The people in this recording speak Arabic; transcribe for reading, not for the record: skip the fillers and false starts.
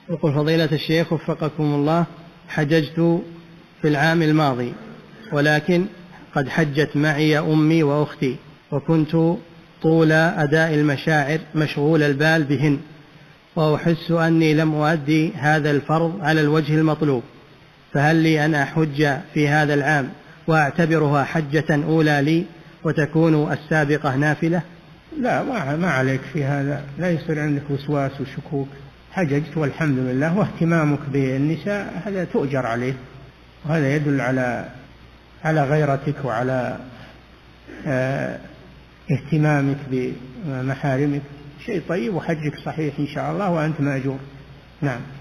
يقول فضيلة الشيخ وفقكم الله، حججت في العام الماضي، ولكن قد حجت معي أمي وأختي، وكنت طول أداء المشاعر مشغول البال بهن، وأحس أني لم أؤدي هذا الفرض على الوجه المطلوب، فهل لي أن أحج في هذا العام وأعتبرها حجة أولى لي وتكون السابقة نافلة؟ لا، ما عليك في هذا، لا يصير عندك وسواس وشكوك. حججت والحمد لله، واهتمامك بالنساء هذا تؤجر عليه، وهذا يدل على غيرتك وعلى اهتمامك بمحارمك، شيء طيب، وحجك صحيح إن شاء الله وأنت مأجور. نعم.